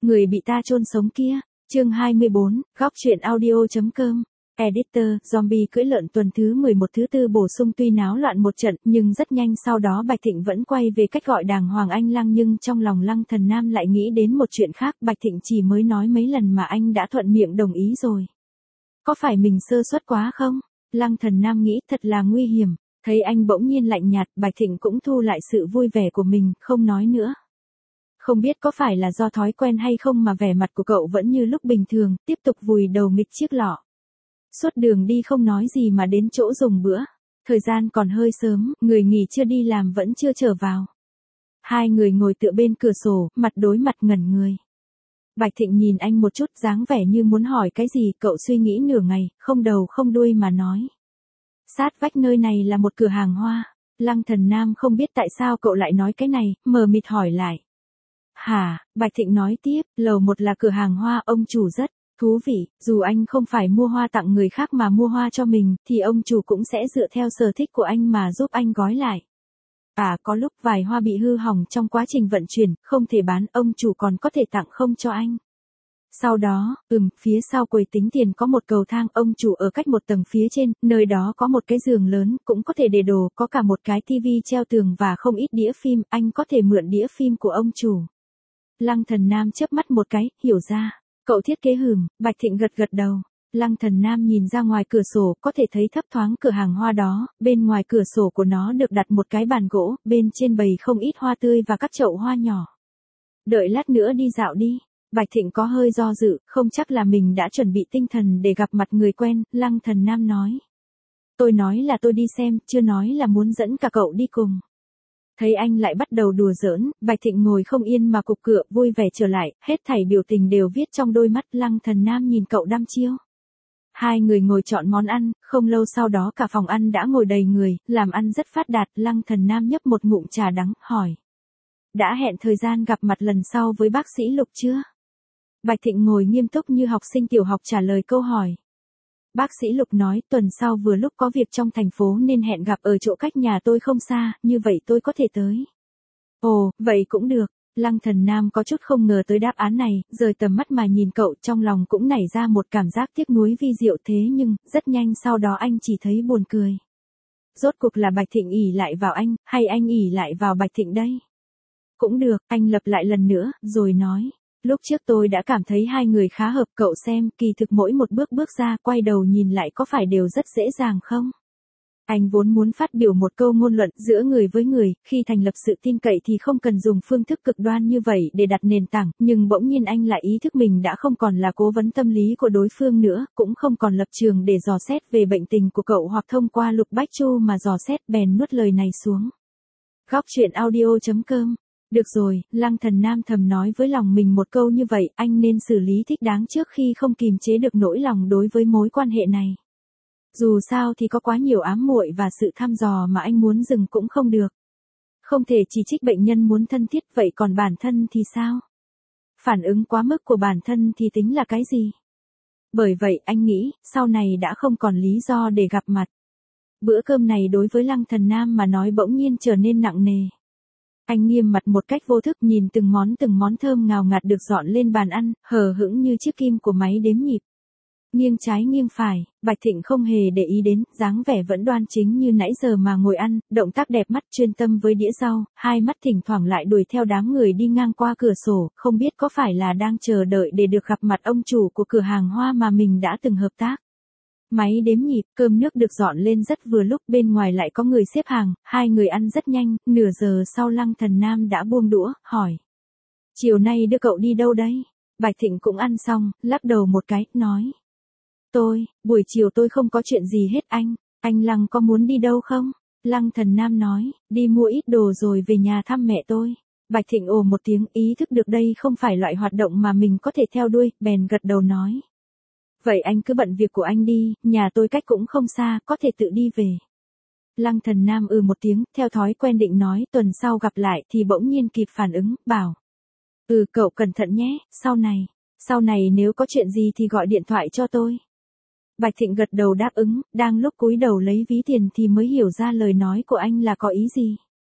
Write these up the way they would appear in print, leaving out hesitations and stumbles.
Người bị ta chôn sống kia. Chương 24, góc truyện audio.com. Editor, zombie cưỡi lợn tuần thứ 11 thứ tư bổ sung tuy náo loạn một trận, nhưng rất nhanh sau đó Bạch Thịnh vẫn quay về cách gọi đàng hoàng anh Lăng, nhưng trong lòng Lăng Thần Nam lại nghĩ đến một chuyện khác. Bạch Thịnh chỉ mới nói mấy lần mà anh đã thuận miệng đồng ý rồi. Có phải mình sơ suất quá không? Lăng Thần Nam nghĩ thật là nguy hiểm. Thấy anh bỗng nhiên lạnh nhạt, Bạch Thịnh cũng thu lại sự vui vẻ của mình, không nói nữa. Không biết có phải là do thói quen hay không mà vẻ mặt của cậu vẫn như lúc bình thường, tiếp tục vùi đầu nghịch chiếc lọ. Suốt đường đi không nói gì mà đến chỗ dùng bữa. Thời gian còn hơi sớm, người nghỉ chưa đi làm vẫn chưa trở vào. Hai người ngồi tựa bên cửa sổ, mặt đối mặt ngẩn người. Bạch Thịnh nhìn anh một chút, dáng vẻ như muốn hỏi cái gì, cậu suy nghĩ nửa ngày, không đầu không đuôi mà nói. Sát vách nơi này là một cửa hàng hoa. Lăng Thần Nam không biết tại sao cậu lại nói cái này, mờ mịt hỏi lại. Hả? Bạch Thịnh nói tiếp, lầu 1 là cửa hàng hoa, ông chủ rất thú vị, dù anh không phải mua hoa tặng người khác mà mua hoa cho mình, thì ông chủ cũng sẽ dựa theo sở thích của anh mà giúp anh gói lại. Có lúc vài hoa bị hư hỏng trong quá trình vận chuyển, không thể bán, ông chủ còn có thể tặng không cho anh. Sau đó, phía sau quầy tính tiền có một cầu thang, ông chủ ở cách một tầng phía trên, nơi đó có một cái giường lớn, cũng có thể để đồ, có cả một cái tivi treo tường và không ít đĩa phim, anh có thể mượn đĩa phim của ông chủ. Lăng Thần Nam chớp mắt một cái, hiểu ra. Cậu thiết kế Bạch Thịnh gật gật đầu. Lăng Thần Nam nhìn ra ngoài cửa sổ, có thể thấy thấp thoáng cửa hàng hoa đó, bên ngoài cửa sổ của nó được đặt một cái bàn gỗ, bên trên bày không ít hoa tươi và các chậu hoa nhỏ. Đợi lát nữa đi dạo đi. Bạch Thịnh có hơi do dự, không chắc là mình đã chuẩn bị tinh thần để gặp mặt người quen, Lăng Thần Nam nói. Tôi nói là tôi đi xem, chưa nói là muốn dẫn cả cậu đi cùng. Thấy anh lại bắt đầu đùa giỡn, Bạch Thịnh ngồi không yên mà cục cựa, vui vẻ trở lại, hết thảy biểu tình đều viết trong đôi mắt. Lăng Thần Nam nhìn cậu đăm chiêu. Hai người ngồi chọn món ăn, không lâu sau đó cả phòng ăn đã ngồi đầy người, làm ăn rất phát đạt. Lăng Thần Nam nhấp một ngụm trà đắng, hỏi. Đã hẹn thời gian gặp mặt lần sau với bác sĩ Lục chưa? Bạch Thịnh ngồi nghiêm túc như học sinh tiểu học trả lời câu hỏi. Bác sĩ Lục nói tuần sau vừa lúc có việc trong thành phố nên hẹn gặp ở chỗ cách nhà tôi không xa, như vậy tôi có thể tới. Ồ, vậy cũng được. Lăng Thần Nam có chút không ngờ tới đáp án này, rời tầm mắt mà nhìn cậu, trong lòng cũng nảy ra một cảm giác tiếc nuối vi diệu, thế nhưng, rất nhanh sau đó anh chỉ thấy buồn cười. Rốt cuộc là Bạch Thịnh ỷ lại vào anh, hay anh ỷ lại vào Bạch Thịnh đây? Cũng được, anh lặp lại lần nữa, rồi nói. Lúc trước tôi đã cảm thấy hai người khá hợp, cậu xem, kỳ thực mỗi một bước ra, quay đầu nhìn lại có phải đều rất dễ dàng không? Anh vốn muốn phát biểu một câu ngôn luận giữa người với người, khi thành lập sự tin cậy thì không cần dùng phương thức cực đoan như vậy để đặt nền tảng, nhưng bỗng nhiên anh lại ý thức mình đã không còn là cố vấn tâm lý của đối phương nữa, cũng không còn lập trường để dò xét về bệnh tình của cậu hoặc thông qua Lục Bách Chu mà dò xét, bèn nuốt lời này xuống. Góc truyện audio.com. Được rồi, Lăng Thần Nam thầm nói với lòng mình một câu như vậy, anh nên xử lý thích đáng trước khi không kìm chế được nỗi lòng đối với mối quan hệ này. Dù sao thì có quá nhiều ám muội và sự thăm dò mà anh muốn dừng cũng không được. Không thể chỉ trích bệnh nhân muốn thân thiết, vậy còn bản thân thì sao? Phản ứng quá mức của bản thân thì tính là cái gì? Bởi vậy anh nghĩ, sau này đã không còn lý do để gặp mặt. Bữa cơm này đối với Lăng Thần Nam mà nói bỗng nhiên trở nên nặng nề. Anh nghiêm mặt một cách vô thức nhìn từng món thơm ngào ngạt được dọn lên bàn ăn, hờ hững như chiếc kim của máy đếm nhịp. Nghiêng trái nghiêng phải, Bạch Thịnh không hề để ý đến, dáng vẻ vẫn đoan chính như nãy giờ mà ngồi ăn, động tác đẹp mắt chuyên tâm với đĩa rau, hai mắt thỉnh thoảng lại đuổi theo đám người đi ngang qua cửa sổ, không biết có phải là đang chờ đợi để được gặp mặt ông chủ của cửa hàng hoa mà mình đã từng hợp tác. Máy đếm nhịp, cơm nước được dọn lên rất vừa lúc, bên ngoài lại có người xếp hàng, hai người ăn rất nhanh, nửa giờ sau Lăng Thần Nam đã buông đũa, hỏi. Chiều nay đưa cậu đi đâu đấy? Bạch Thịnh cũng ăn xong, lắc đầu một cái, nói. Buổi chiều tôi không có chuyện gì hết anh Lăng có muốn đi đâu không? Lăng Thần Nam nói, đi mua ít đồ rồi về nhà thăm mẹ tôi. Bạch Thịnh ồ một tiếng, ý thức được đây không phải loại hoạt động mà mình có thể theo đuôi, bèn gật đầu nói. Vậy anh cứ bận việc của anh đi, nhà tôi cách cũng không xa, có thể tự đi về. Lăng Thần Nam một tiếng, theo thói quen định nói tuần sau gặp lại thì bỗng nhiên kịp phản ứng, bảo. Cậu cẩn thận nhé, sau này nếu có chuyện gì thì gọi điện thoại cho tôi. Bạch Thịnh gật đầu đáp ứng, đang lúc cúi đầu lấy ví tiền thì mới hiểu ra lời nói của anh là có ý gì.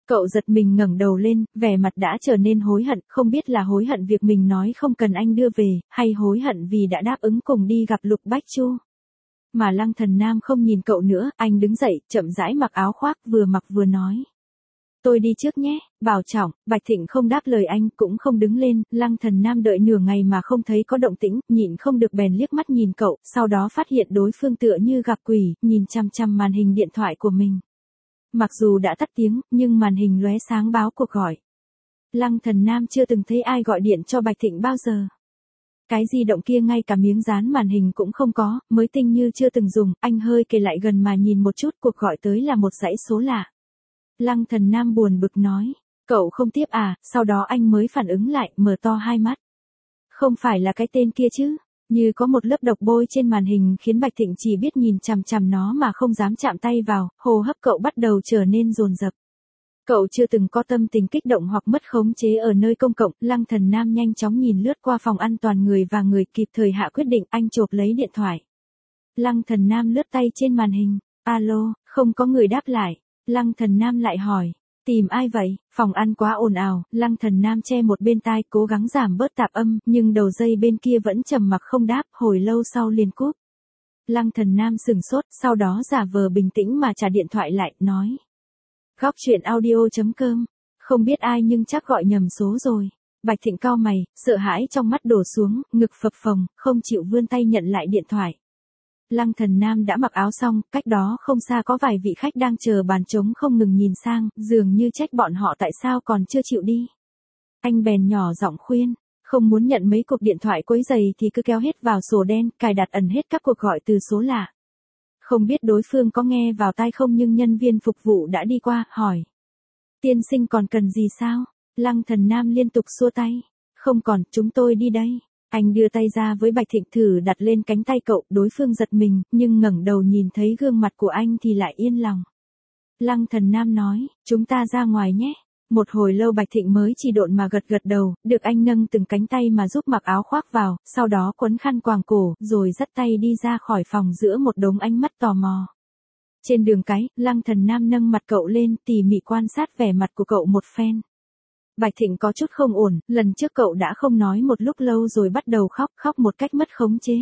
Cậu giật mình ngẩng đầu lên, vẻ mặt đã trở nên hối hận, không biết là hối hận việc mình nói không cần anh đưa về, hay hối hận vì đã đáp ứng cùng đi gặp Lục Bách Chu. Mà Lăng Thần Nam không nhìn cậu nữa, anh đứng dậy, chậm rãi mặc áo khoác, vừa mặc vừa nói. Tôi đi trước nhé, bảo trọng. Bạch Thịnh không đáp lời anh, cũng không đứng lên. Lăng Thần Nam đợi nửa ngày mà không thấy có động tĩnh, nhịn không được bèn liếc mắt nhìn cậu, sau đó phát hiện đối phương tựa như gặp quỷ, nhìn chằm chằm màn hình điện thoại của mình. Mặc dù đã tắt tiếng, nhưng màn hình lóe sáng báo cuộc gọi. Lăng Thần Nam chưa từng thấy ai gọi điện cho Bạch Thịnh bao giờ. Cái di động kia ngay cả miếng dán màn hình cũng không có, mới tinh như chưa từng dùng, anh hơi kề lại gần mà nhìn một chút, cuộc gọi tới là một dãy số lạ. Lăng Thần Nam buồn bực nói, cậu không tiếp à, sau đó anh mới phản ứng lại, mở to hai mắt. Không phải là cái tên kia chứ, như có một lớp độc bôi trên màn hình khiến Bạch Thịnh chỉ biết nhìn chằm chằm nó mà không dám chạm tay vào, hô hấp cậu bắt đầu trở nên dồn dập. Cậu chưa từng có tâm tình kích động hoặc mất khống chế ở nơi công cộng, Lăng Thần Nam nhanh chóng nhìn lướt qua phòng an toàn người và người, kịp thời hạ quyết định, anh chộp lấy điện thoại. Lăng Thần Nam lướt tay trên màn hình, alo, không có người đáp lại. Lăng Thần Nam lại hỏi, tìm ai vậy? Phòng ăn quá ồn ào, Lăng Thần Nam che một bên tai cố gắng giảm bớt tạp âm, nhưng đầu dây bên kia vẫn trầm mặc không đáp, hồi lâu sau liền cúp. Lăng Thần Nam sửng sốt, sau đó giả vờ bình tĩnh mà trả điện thoại lại, nói. Góc chuyện audio.com, không biết ai nhưng chắc gọi nhầm số rồi. Bạch Thịnh cau mày, sợ hãi trong mắt đổ xuống, ngực phập phồng, không chịu vươn tay nhận lại điện thoại. Lăng Thần Nam đã mặc áo xong, cách đó không xa có vài vị khách đang chờ bàn trống không ngừng nhìn sang, dường như trách bọn họ tại sao còn chưa chịu đi. Anh bèn nhỏ giọng khuyên, không muốn nhận mấy cuộc điện thoại quấy rầy thì cứ kéo hết vào sổ đen, cài đặt ẩn hết các cuộc gọi từ số lạ. Không biết đối phương có nghe vào tai không nhưng nhân viên phục vụ đã đi qua, hỏi. Tiên sinh còn cần gì sao? Lăng Thần Nam liên tục xua tay. Không còn, chúng tôi đi đây. Anh đưa tay ra với Bạch Thịnh thử đặt lên cánh tay cậu, đối phương giật mình, nhưng ngẩng đầu nhìn thấy gương mặt của anh thì lại yên lòng. Lăng Thần Nam nói, chúng ta ra ngoài nhé. Một hồi lâu Bạch Thịnh mới chỉ độn mà gật đầu, được anh nâng từng cánh tay mà giúp mặc áo khoác vào, sau đó quấn khăn quàng cổ, rồi dắt tay đi ra khỏi phòng giữa một đống ánh mắt tò mò. Trên đường cái, Lăng Thần Nam nâng mặt cậu lên, tỉ mỉ quan sát vẻ mặt của cậu một phen. Bạch Thịnh có chút không ổn, lần trước cậu đã không nói một lúc lâu rồi bắt đầu khóc một cách mất khống chế.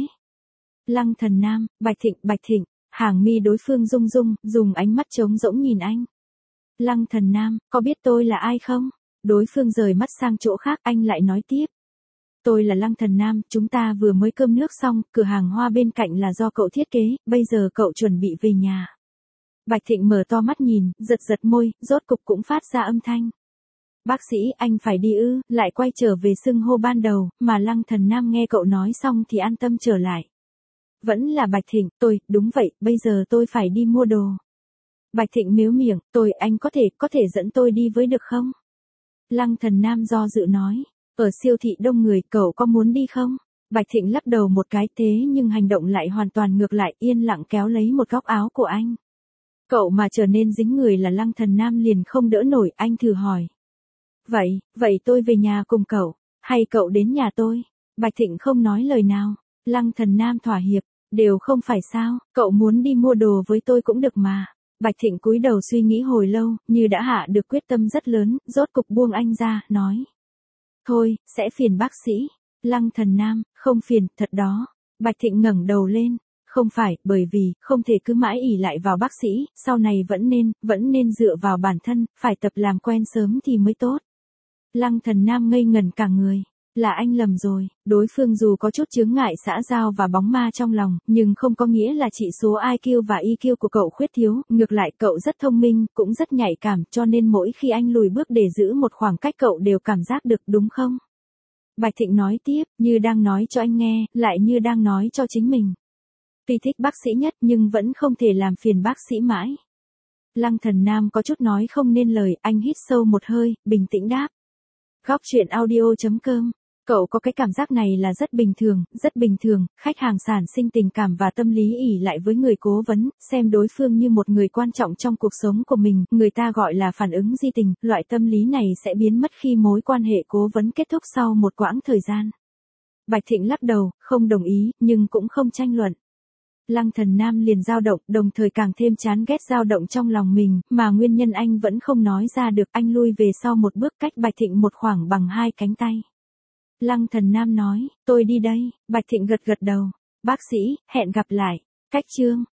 Lăng Thần Nam, Bạch Thịnh, hàng mi đối phương rung rung, dùng ánh mắt trống rỗng nhìn anh. Lăng Thần Nam, có biết tôi là ai không? Đối phương rời mắt sang chỗ khác, anh lại nói tiếp. Tôi là Lăng Thần Nam, chúng ta vừa mới cơm nước xong, cửa hàng hoa bên cạnh là do cậu thiết kế, bây giờ cậu chuẩn bị về nhà. Bạch Thịnh mở to mắt nhìn, giật môi, rốt cục cũng phát ra âm thanh. Bác sĩ, anh phải đi ư? Lại quay trở về xưng hô ban đầu, mà Lăng Thần Nam nghe cậu nói xong thì an tâm trở lại. Vẫn là Bạch Thịnh, đúng vậy, bây giờ tôi phải đi mua đồ. Bạch Thịnh mếu miệng, anh có thể dẫn tôi đi với được không? Lăng Thần Nam do dự nói, ở siêu thị đông người, cậu có muốn đi không? Bạch Thịnh lắc đầu một cái, thế nhưng hành động lại hoàn toàn ngược lại, yên lặng kéo lấy một góc áo của anh. Cậu mà trở nên dính người là Lăng Thần Nam liền không đỡ nổi, anh thử hỏi. Vậy tôi về nhà cùng cậu, hay cậu đến nhà tôi? Bạch Thịnh không nói lời nào. Lăng Thần Nam thỏa hiệp, đều không phải sao, cậu muốn đi mua đồ với tôi cũng được mà. Bạch Thịnh cúi đầu suy nghĩ hồi lâu, như đã hạ được quyết tâm rất lớn, rốt cục buông anh ra, nói. Thôi, sẽ phiền bác sĩ. Lăng Thần Nam, không phiền, thật đó. Bạch Thịnh ngẩng đầu lên. Không phải, bởi vì, không thể cứ mãi ỷ lại vào bác sĩ, sau này vẫn nên dựa vào bản thân, phải tập làm quen sớm thì mới tốt. Lăng Thần Nam ngây ngẩn cả người. Là anh lầm rồi, đối phương dù có chút chướng ngại xã giao và bóng ma trong lòng, nhưng không có nghĩa là chỉ số IQ và EQ của cậu khuyết thiếu, ngược lại cậu rất thông minh, cũng rất nhạy cảm, cho nên mỗi khi anh lùi bước để giữ một khoảng cách cậu đều cảm giác được, đúng không? Bạch Thịnh nói tiếp, như đang nói cho anh nghe, lại như đang nói cho chính mình. Tuy thích bác sĩ nhất nhưng vẫn không thể làm phiền bác sĩ mãi. Lăng Thần Nam có chút nói không nên lời, anh hít sâu một hơi, bình tĩnh đáp. Góc chuyện audio.com, cậu có cái cảm giác này là rất bình thường, khách hàng sản sinh tình cảm và tâm lý ỷ lại với người cố vấn, xem đối phương như một người quan trọng trong cuộc sống của mình, người ta gọi là phản ứng di tình, loại tâm lý này sẽ biến mất khi mối quan hệ cố vấn kết thúc sau một quãng thời gian. Bạch Thịnh lắc đầu, không đồng ý, nhưng cũng không tranh luận. Lăng Thần Nam liền dao động, đồng thời càng thêm chán ghét dao động trong lòng mình, mà nguyên nhân anh vẫn không nói ra được, anh lui về sau một bước cách Bạch Thịnh một khoảng bằng 2 cánh tay. Lăng Thần Nam nói, tôi đi đây, Bạch Thịnh gật gật đầu, bác sĩ, hẹn gặp lại, cách chương.